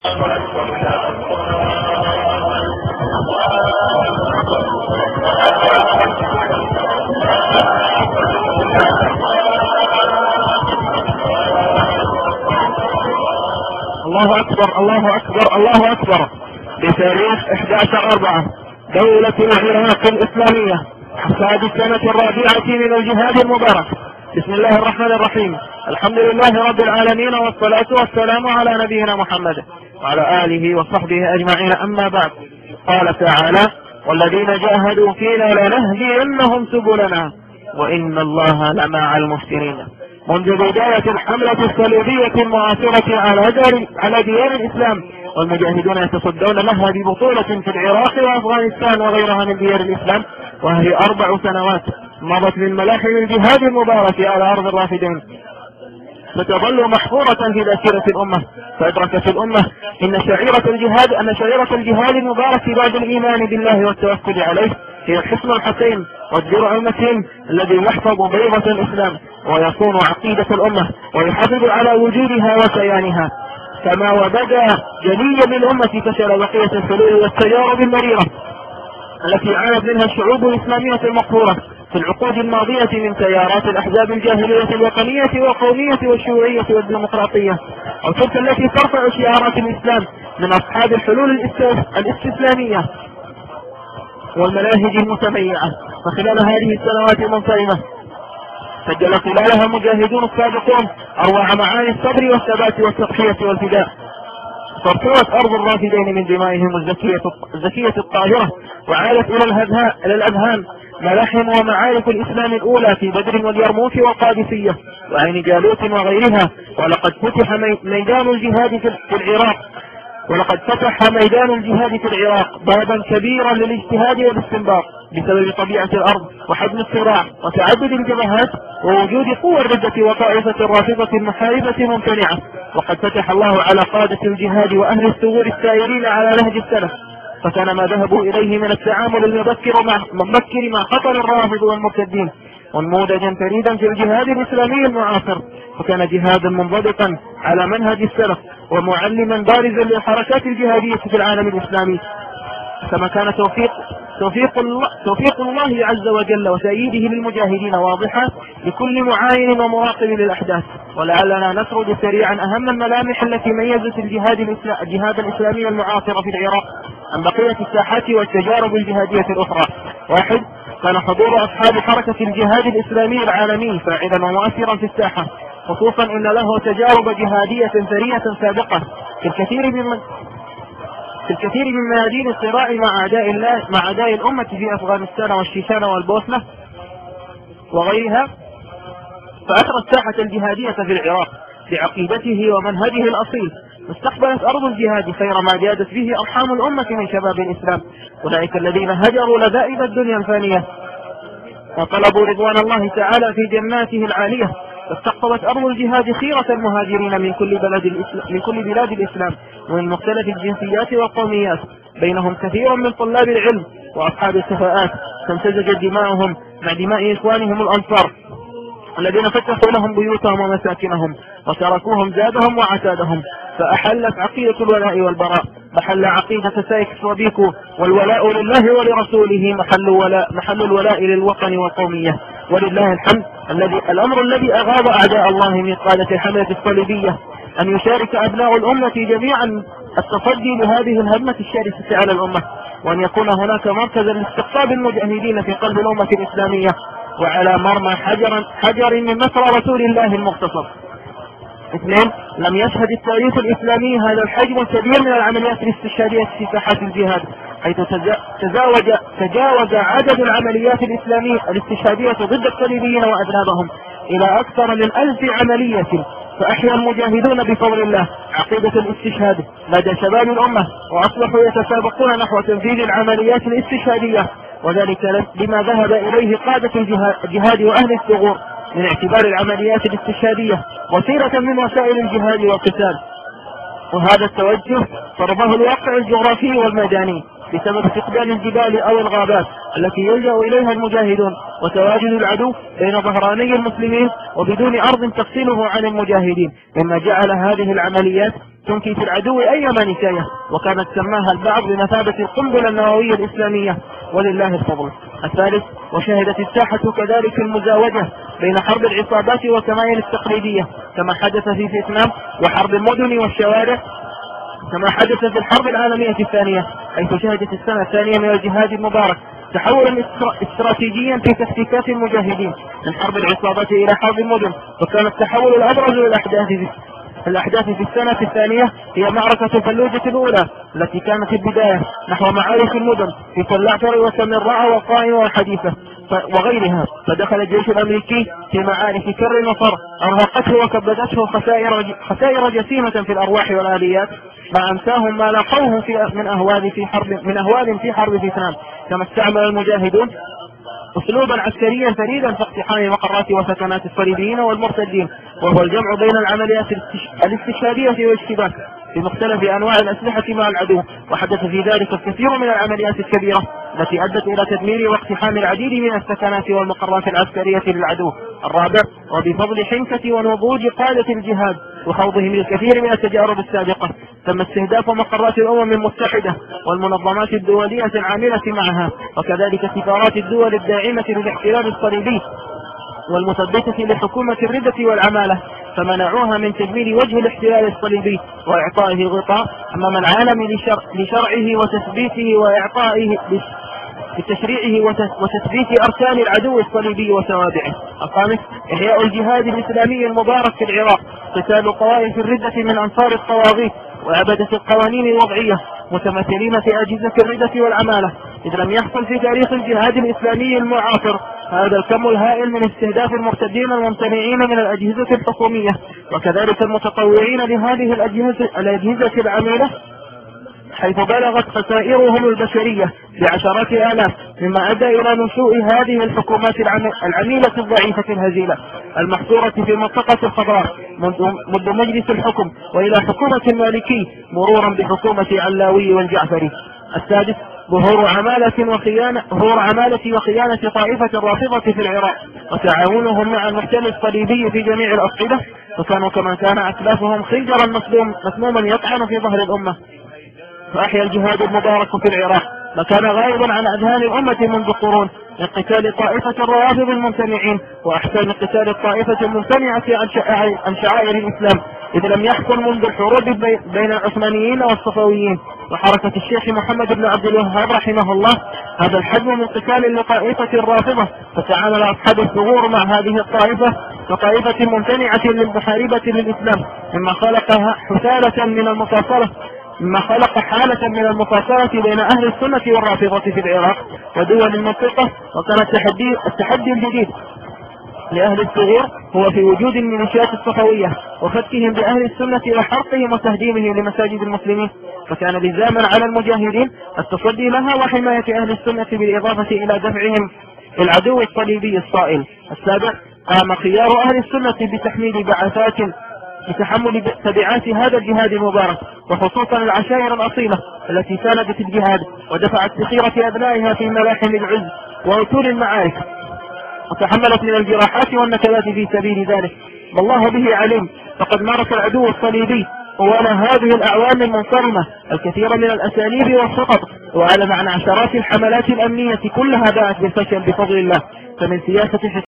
الله أكبر الله أكبر الله أكبر. بتاريخ 11/4 دولة العراق الإسلامية حصاد السنة الرابعة من الجهاد المبارك. بسم الله الرحمن الرحيم. الحمد لله رب العالمين، والصلاة والسلام على نبينا محمد وعلى آله وصحبه أجمعين. أما بعد، قال تعالى: والذين جاهدوا فينا لنهدينهم سبلنا وإن الله لمع المحسنين. منذ بداية الحملة الصليبية المعاصرة على ديار الإسلام، والمجاهدون يتصدون لها ببطولة في العراق وأفغانستان وغيرها من ديار الإسلام، وهي 4 سنوات مضت من ملاحم الجهاد المبارك على أرض الرافدين، ستظل محفورة في ذاكرة الأمة. فأدركت الأمة أن شعيرة الجهاد المبارك بعد الإيمان بالله والتوكل عليه هي الحصن الحسين والدرع المتين الذي يحفظ بيضة الإسلام ويصون عقيدة الأمة ويحافظ على وجودها وكيانها. كما وبدا جليا للأمة فشل بقية الحلول والتجارب المريرة التي عانت منها الشعوب الإسلامية المقهورة في العقود الماضية من تيارات الأحزاب الجاهلية الوطنية والقومية والشيوعية والديمقراطية، أو تلك التي ترفع شعارات الإسلام من أصحاب الحلول الاستسلامية والمناهج المتميعة. فخلال هذه السنوات المنصرمة سجل خلالها المجاهدون السابقون أروع معاني الصبر والثبات والتضحية والفداء، فارتوت أرض الرافدين من دمائهم الزكية الطاهرة، وعادت إلى الأذهان ملاحم ومعارك الإسلام الأولى في بدر واليرموك والقادسية وعين جالوت وغيرها. ولقد فتح ميدان الجهاد في العراق بابا كبيرا للاجتهاد والاستنباط بسبب طبيعة الأرض وحجم الصراع وتعدد الجبهات ووجود قوى الردة وطائفة الرافضة المحاربة ممتنعة. وقد فتح الله على قادة الجهاد وأهل الثغور السائرين على نهج السلف، فكان ما ذهبوا إليه من التعامل المبكر مع خطر الرافض والمرتدين ونموذجا فريدا في الجهاد الإسلامي المعاصر، وكان جهادا منضبطا على منهج السلف ومعلما بارزا للحركات الجهادية في العالم الإسلامي. كما كان توفيق الله عز وجل وتأييده للمجاهدين واضحا لكل معاين ومراقب للأحداث. ولعلنا نسرد سريعا أهم الملامح التي ميزت الجهاد الإسلامي المعاصر في العراق عن بقية الساحات والتجارب الجهادية الأخرى. 1. كان حضور أصحاب حركة الجهاد الإسلامي العالمي فاعلا ومؤثرا في الساحة، خصوصا إن له تجارب جهادية ثرية سابقة في الكثير من ميادين الصراع مع أعداء الأمة في أفغانستان والشيشان والبوسنة وغيرها. فأثرت الساحة الجهادية في العراق بعقيدته ومنهجه الأصيل، واستقبلت أرض الجهاد خير ما جادت به أرحام الأمة من شباب الإسلام، أولئك الذين هجروا لذائذ الدنيا الفانية وطلبوا رضوان الله تعالى في جناته العالية. فاستقطبت أرض الجهاد خيرة المهاجرين من كل بلاد الإسلام ومن مختلف الجنسيات والقوميات، بينهم كثير من طلاب العلم وأصحاب الكفاءات تمتزجت دماؤهم مع دماء إخوانهم الأنصار الذين فتحوا لهم بيوتهم ومساكنهم وتركوهم زادهم وعتادهم. فأحلت عقيدة الولاء والبراء محل عقيدة سايكس وبيكو، والولاء لله ولرسوله محل الولاء للوطن والقومية. ولله الحمد الأمر الذي أغاض أعداء الله من قادة الحملة الصليبية أن يشارك أبناء الأمة جميعا التصدي لهذه الهجمة الشرسة على الأمة، وأن يكون هناك مركزا لاستقطاب المجاهدين في قلب الأمة الإسلامية وعلى مرمى حجر من نصر رسول الله المختصر. 2. لم يشهد التاريخ الإسلامي هذا الحجم الكبير من العمليات الاستشهادية في ساحات الجهاد، حيث تجاوز عدد العمليات الإسلامية الاستشهادية ضد الصليبيين وأذنابهم إلى أكثر من 1000 عملية. فأحيا المجاهدون بفضل الله عقيدة الاستشهاد لدى شباب الأمة، وأصبحوا يتسابقون نحو تنفيذ العمليات الاستشهادية، وذلك لما ذهب إليه قادة الجهاد وأهل الثغور من اعتبار العمليات الاستشهادية وسيلة من وسائل الجهاد والقتال. وهذا التوجه فرضه الواقع الجغرافي والميداني بسبب استقبال الجبال أو الغابات التي يلجأ إليها المجاهدون، وتواجد العدو بين ظهراني المسلمين وبدون أرض تفصله عن المجاهدين، مما جعل هذه العمليات تنكي في العدو أيما نكاية، وكانت سماها البعض بمثابة القنبلة النووية الإسلامية، ولله الفضل. الثالث، وشهدت الساحة كذلك المزاوجة بين حرب العصابات والكمائن التقليدية كما حدث في فيتنام، وحرب المدن والشوارع كما حدث في الحرب العالمية الثانية، حيث شهدت السنة الثانية من الجهاد المبارك تحولا استراتيجيا في تكتيكات المجاهدين من حرب العصابات إلى حرب المدن. وكان التحول الأبرز للأحداث في السنة الثانية هي معركة فلوجة الأولى التي كانت البداية نحو معارك المدن في كلاعتر وسمراء والقائم والحديثة وغيرها. فدخل الجيش الأمريكي في معارك كر وفر أرهقته وكبدته خسائر جسيمة في الأرواح والآليات، ما أنساهم ما لاقوه من أهوال في حرب فيتنام. كما استعمل المجاهدون أسلوبا عسكريا فريدا في اقتحام مقرات وسكنات الصليبيين والمرتدين، وهو الجمع بين العمليات الاستشهادية والاشتباك في مختلف أنواع الأسلحة مع العدو. وحدث في ذلك الكثير من العمليات الكبيرة التي أدت إلى تدمير واقتحام العديد من السكنات والمقرات العسكرية للعدو. الرابع، وبفضل حنكة ونضوج قادة الجهاد وخوضهم الكثير من التجارب السابقة، تم استهداف مقرات الأمم المتحدة والمنظمات الدولية العاملة معها، وكذلك سفارات الدول الداعمة للاحتلال الصليبي والمثبتة لحكومة الردة والعمالة، فمنعوها من تجميل وجه الاحتلال الصليبي وإعطائه غطاء أمام العالم لشرعه وتثبيته وإعطائه لتشريعه وتثبيت أركان العدو الصليبي وتوابعه. الخامس، إحياء الجهاد الإسلامي المبارك في العراق، قتال طوائف الردة من أنصار الطواغيت وعبدة القوانين الوضعية متمثلين في أجهزة الردة والعمالة، إذ لم يحصل في تاريخ الجهاد الإسلامي المعاصر هذا الكم الهائل من استهداف المرتدين الممتنعين من الأجهزة الحكومية وكذلك المتطوعين لهذه الأجهزة العميلة، حيث بلغت خسائرهم البشرية بعشرات آلاف، مما أدى إلى نشوء هذه الحكومات العميلة الضعيفة الهزيلة المحصورة في المنطقة الخضراء منذ مجلس الحكم وإلى حكومة المالكي مرورا بحكومة علاوي والجعفري. السادس، ظهور عمالة وخيانة طائفة الرافضة في العراق وتعاونهم مع المحتل الصليبي في جميع الأصعدة، وكانوا كما كان أسلافهم خنجرا مسموما يطعن في ظهر الأمة. فأحيا الجهاد المبارك في العراق ما كان غائبا عن أذهان الأمة منذ قرون من قتال طائفة الروافض الممتنعين، وأحسن قتال الطائفة الممتنعة عن شعائر الإسلام، إذ لم يحصل منذ الحروب بين العثمانيين والصفويين وحركة الشيخ محمد بن عبد الوهاب رحمه الله هذا الحجم من قتال لطائفة الرافضة، فتعامل أصحاب الثغور مع هذه الطائفة كطائفة ممتنعة للمحاربة للإسلام، مما خلق حالة من المفاصلة بين أهل السنة والرافضة في العراق ودول المنطقة. وكان التحدي الجديد لأهل الثغور هو في وجود الميليشيات الصفوية وفتكهم بأهل السنة وحرقهم وتهديمهم لمساجد المسلمين، فكان لزاما على المجاهدين التصدي لها وحماية أهل السنة بالإضافة إلى دفعهم العدو الصليبي الصائل. السابع، قام خيار أهل السنة بتحمل تبعات هذا الجهاد المبارك، وخصوصا العشائر الأصيلة التي ساندت الجهاد ودفعت بخيرة أبنائها في ملاحم العز وأتول المعارك، وتحملت من الجراحات والنكبات في سبيل ذلك. والله به عليم، فقد مارس العدو الصليبي طوال هذه الأعوام المنصرمة الكثير من الأساليب والخطط، وأعلن عن عشرات الحملات الأمنية كلها باءت بالفشل بفضل الله، فمن سياسة